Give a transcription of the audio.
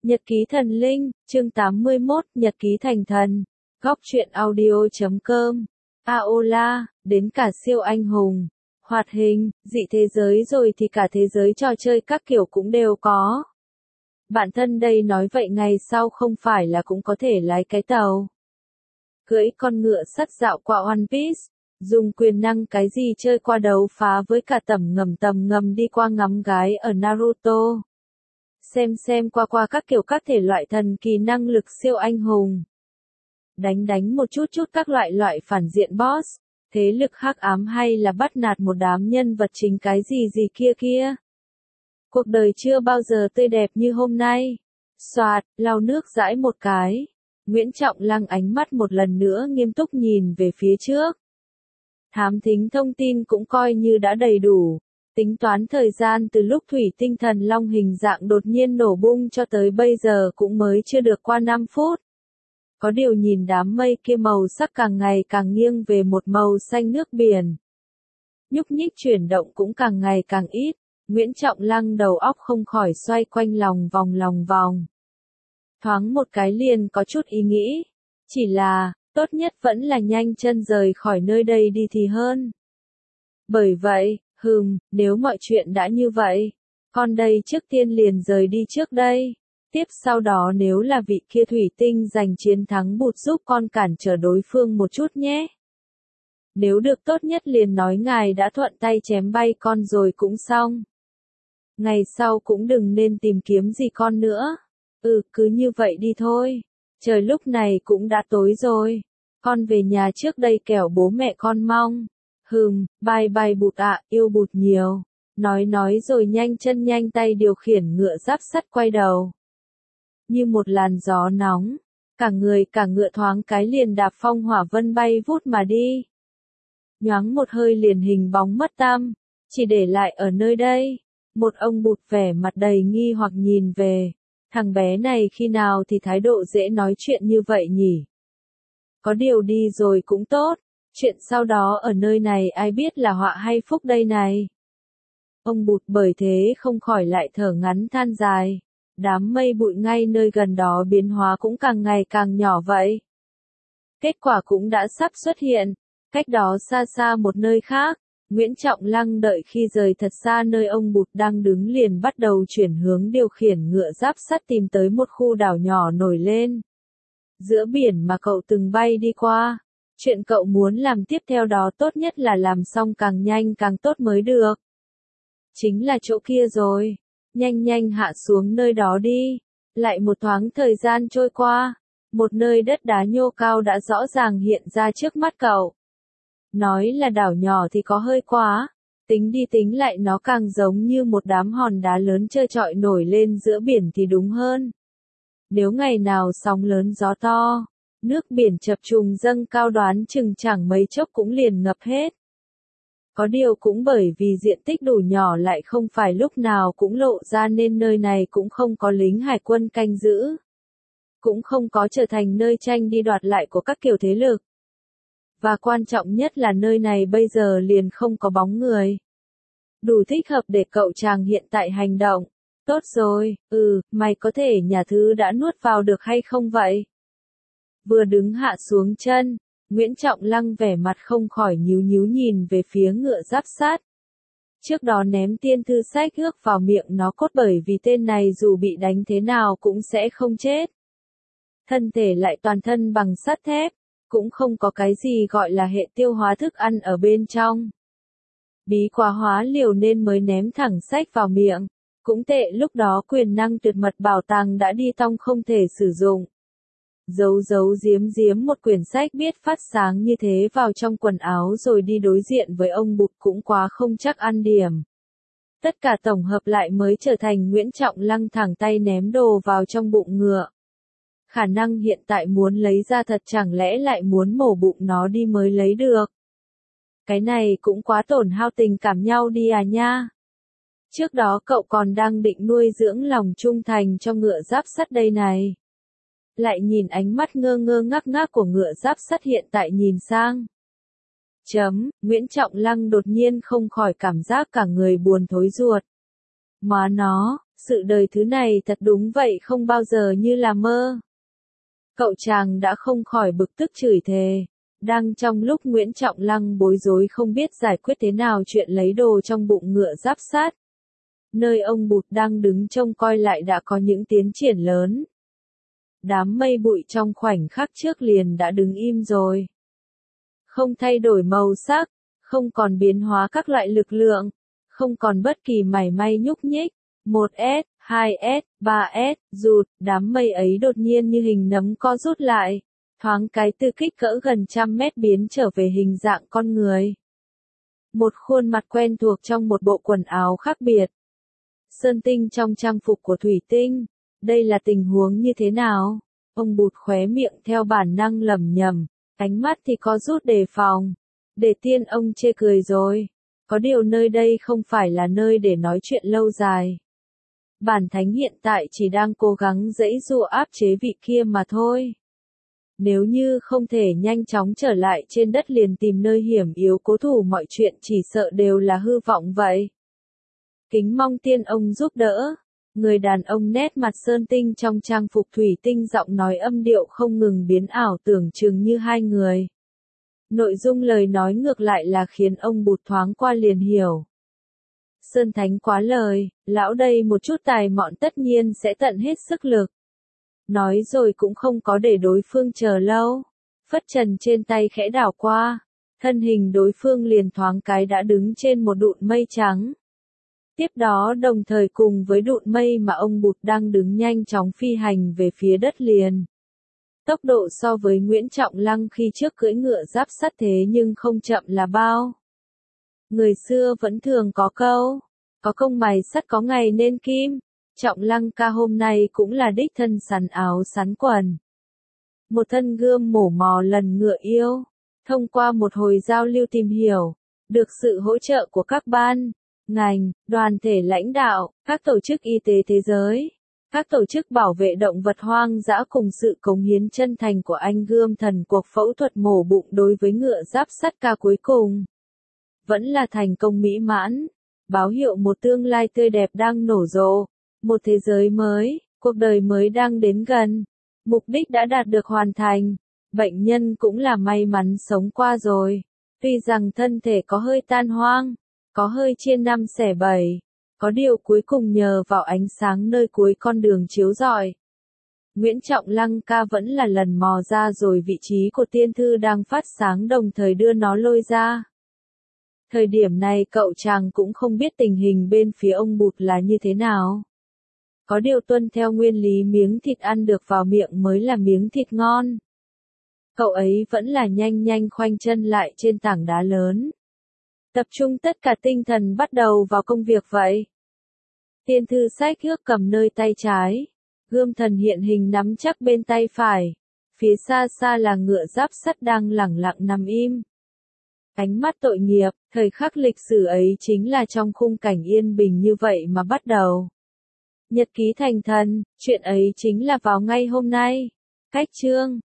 Nhật ký thần linh, chương 81, Nhật ký thành thần. Góc truyện audio.com. Aola, đến cả siêu anh hùng, hoạt hình, dị thế giới rồi thì cả thế giới trò chơi các kiểu cũng đều có. Bạn thân đây nói vậy ngày sau không phải là cũng có thể lái cái tàu, cưỡi con ngựa sắt dạo qua One Piece, dùng quyền năng cái gì chơi qua đấu phá với cả tầm ngầm đi qua ngắm gái ở Naruto. Xem qua các kiểu các thể loại thần kỳ năng lực siêu anh hùng. Đánh một chút các loại phản diện boss, thế lực hắc ám hay là bắt nạt một đám nhân vật chính cái gì kia. Cuộc đời chưa bao giờ tươi đẹp như hôm nay. Soạt, lau nước dãi một cái. Nguyễn Trọng Lăng ánh mắt một lần nữa nghiêm túc nhìn về phía trước. Thám thính thông tin cũng coi như đã đầy đủ. Tính toán thời gian từ lúc thủy tinh thần long hình dạng đột nhiên nổ bung cho tới bây giờ cũng mới chưa được qua 5 phút. Có điều nhìn đám mây kia màu sắc càng ngày càng nghiêng về một màu xanh nước biển. Nhúc nhích chuyển động cũng càng ngày càng ít, Nguyễn Trọng Lăng đầu óc không khỏi xoay quanh lòng vòng. Thoáng một cái liền có chút ý nghĩ, chỉ là, tốt nhất vẫn là nhanh chân rời khỏi nơi đây đi thì hơn. Bởi vậy, nếu mọi chuyện đã như vậy, con đây trước tiên liền rời đi trước đây. Tiếp sau đó nếu là vị kia thủy tinh giành chiến thắng bụt giúp con cản trở đối phương một chút nhé. Nếu được tốt nhất liền nói ngài đã thuận tay chém bay con rồi cũng xong. Ngày sau cũng đừng nên tìm kiếm gì con nữa. Cứ như vậy đi thôi. Trời lúc này cũng đã tối rồi. Con về nhà trước đây kẻo bố mẹ con mong. Bye bụt ạ, yêu bụt nhiều. Nói rồi nhanh chân nhanh tay điều khiển ngựa giáp sắt quay đầu. Như một làn gió nóng, cả người cả ngựa thoáng cái liền đạp phong hỏa vân bay vút mà đi. Nhoáng một hơi liền hình bóng mất tăm, chỉ để lại ở nơi đây. Một ông bụt vẻ mặt đầy nghi hoặc nhìn về. Thằng bé này khi nào thì thái độ dễ nói chuyện như vậy nhỉ? Có điều đi rồi cũng tốt. Chuyện sau đó ở nơi này ai biết là họa hay phúc đây này. Ông bụt bởi thế không khỏi lại thở ngắn than dài. Đám mây bụi ngay nơi gần đó biến hóa cũng càng ngày càng nhỏ vậy. Kết quả cũng đã sắp xuất hiện. Cách đó xa một nơi khác, Nguyễn Trọng Lăng đợi khi rời thật xa nơi ông bụt đang đứng liền bắt đầu chuyển hướng điều khiển ngựa giáp sắt tìm tới một khu đảo nhỏ nổi lên. Giữa biển mà cậu từng bay đi qua. Chuyện cậu muốn làm tiếp theo đó tốt nhất là làm xong càng nhanh càng tốt mới được. Chính là chỗ kia rồi. Nhanh hạ xuống nơi đó đi. Lại một thoáng thời gian trôi qua. Một nơi đất đá nhô cao đã rõ ràng hiện ra trước mắt cậu. Nói là đảo nhỏ thì có hơi quá. Tính đi tính lại nó càng giống như một đám hòn đá lớn trơ trọi nổi lên giữa biển thì đúng hơn. Nếu ngày nào sóng lớn gió to, nước biển chập trùng dâng cao đoán chừng chẳng mấy chốc cũng liền ngập hết. Có điều cũng bởi vì diện tích đủ nhỏ lại không phải lúc nào cũng lộ ra nên nơi này cũng không có lính hải quân canh giữ. Cũng không có trở thành nơi tranh đi đoạt lại của các kiểu thế lực. Và quan trọng nhất là nơi này bây giờ liền không có bóng người. Đủ thích hợp để cậu chàng hiện tại hành động. Tốt rồi, mày có thể nhà thứ đã nuốt vào được hay không vậy? Vừa đứng hạ xuống chân, Nguyễn Trọng Lăng vẻ mặt không khỏi nhíu nhìn về phía ngựa giáp sắt. Trước đó ném tiên thư sách ước vào miệng nó cốt bởi vì tên này dù bị đánh thế nào cũng sẽ không chết. Thân thể lại toàn thân bằng sắt thép, cũng không có cái gì gọi là hệ tiêu hóa thức ăn ở bên trong. Bí quá hóa liều nên mới ném thẳng sách vào miệng. Cũng tệ lúc đó quyền năng tuyệt mật bảo tàng đã đi tong không thể sử dụng. Giấu giếm một quyển sách biết phát sáng như thế vào trong quần áo rồi đi đối diện với ông bụt cũng quá không chắc ăn điểm. Tất cả tổng hợp lại mới trở thành Nguyễn Trọng Lăng thẳng tay ném đồ vào trong bụng ngựa. Khả năng hiện tại muốn lấy ra thật chẳng lẽ lại muốn mổ bụng nó đi mới lấy được. Cái này cũng quá tổn hao tình cảm nhau đi à nha. Trước đó cậu còn đang định nuôi dưỡng lòng trung thành cho ngựa giáp sắt đây này. Lại nhìn ánh mắt ngơ ngác của ngựa giáp sắt hiện tại nhìn sang. Nguyễn Trọng Lăng đột nhiên không khỏi cảm giác cả người buồn thối ruột. Má nó, Sự đời thứ này thật đúng vậy, không bao giờ như là mơ. Cậu chàng đã không khỏi bực tức chửi thề. Đang trong lúc Nguyễn Trọng Lăng bối rối không biết giải quyết thế nào chuyện lấy đồ trong bụng ngựa Giáp Sắt, nơi ông Bụt đang đứng trông coi lại đã có những tiến triển lớn. Đám mây bụi trong khoảnh khắc trước liền đã đứng im rồi. Không thay đổi màu sắc, không còn biến hóa các loại lực lượng, không còn bất kỳ mảy may nhúc nhích. 1S, 2S, 3S, rụt, đám mây ấy đột nhiên như hình nấm co rút lại, thoáng cái từ kích cỡ gần 100 mét biến trở về hình dạng con người. Một khuôn mặt quen thuộc trong một bộ quần áo khác biệt. Sơn Tinh trong trang phục của thủy tinh. Đây là tình huống như thế nào? Ông Bụt khóe miệng theo bản năng lẩm nhẩm, ánh mắt thì có rút đề phòng. Để tiên ông chê cười rồi. Có điều nơi đây không phải là nơi để nói chuyện lâu dài. Bản thánh hiện tại chỉ đang cố gắng giãy giụa áp chế vị kia mà thôi. Nếu như không thể nhanh chóng trở lại trên đất liền tìm nơi hiểm yếu cố thủ mọi chuyện chỉ sợ đều là hư vọng vậy. Kính mong tiên ông giúp đỡ. Người đàn ông nét mặt Sơn Tinh trong trang phục thủy tinh giọng nói âm điệu không ngừng biến ảo tưởng chừng như hai người. Nội dung lời nói ngược lại là khiến ông Bụt thoáng qua liền hiểu. Sơn Thánh quá lời, lão đây một chút tài mọn tất nhiên sẽ tận hết sức lực. Nói rồi cũng không có để đối phương chờ lâu. Phất trần trên tay khẽ đảo qua. Thân hình đối phương liền thoáng cái đã đứng trên một đụn mây trắng. Tiếp đó đồng thời cùng với đụn mây mà ông Bụt đang đứng nhanh chóng phi hành về phía đất liền. Tốc độ so với Nguyễn Trọng Lăng khi trước cưỡi ngựa Giáp Sắt thế nhưng không chậm là bao. Người xưa vẫn thường có câu, có công mài sắt có ngày nên kim. Trọng Lăng ca hôm nay cũng là đích thân sắn áo sắn quần. Một thân gươm mổ mò lần ngựa yêu. Thông qua một hồi giao lưu tìm hiểu, được sự hỗ trợ của các ban, ngành, đoàn thể lãnh đạo, các tổ chức y tế thế giới, các tổ chức bảo vệ động vật hoang dã cùng sự cống hiến chân thành của anh gươm thần cuộc phẫu thuật mổ bụng đối với ngựa Giáp Sắt ca cuối cùng. Vẫn là thành công mỹ mãn, báo hiệu một tương lai tươi đẹp đang nổ rộ, một thế giới mới, cuộc đời mới đang đến gần, mục đích đã đạt được hoàn thành, bệnh nhân cũng là may mắn sống qua rồi, tuy rằng thân thể có hơi tan hoang, có hơi chia năm xẻ bảy, có điều cuối cùng nhờ vào ánh sáng nơi cuối con đường chiếu rọi. Nguyễn Trọng Lăng ca vẫn là lần mò ra rồi vị trí của tiên thư đang phát sáng đồng thời đưa nó lôi ra. Thời điểm này cậu chàng cũng không biết tình hình bên phía ông Bụt là như thế nào. Có điều tuân theo nguyên lý miếng thịt ăn được vào miệng mới là miếng thịt ngon. Cậu ấy vẫn là nhanh nhanh khoanh chân lại trên tảng đá lớn. Tập trung tất cả tinh thần bắt đầu vào công việc vậy. Tiên thư sách ước cầm nơi tay trái. Gươm thần hiện hình nắm chắc bên tay phải. Phía xa xa là ngựa Giáp Sắt đang lẳng lặng nằm im. Ánh mắt tội nghiệp, thời khắc lịch sử ấy chính là trong khung cảnh yên bình như vậy mà bắt đầu. Nhật ký thành thần, chuyện ấy chính là vào ngay hôm nay. Cách chương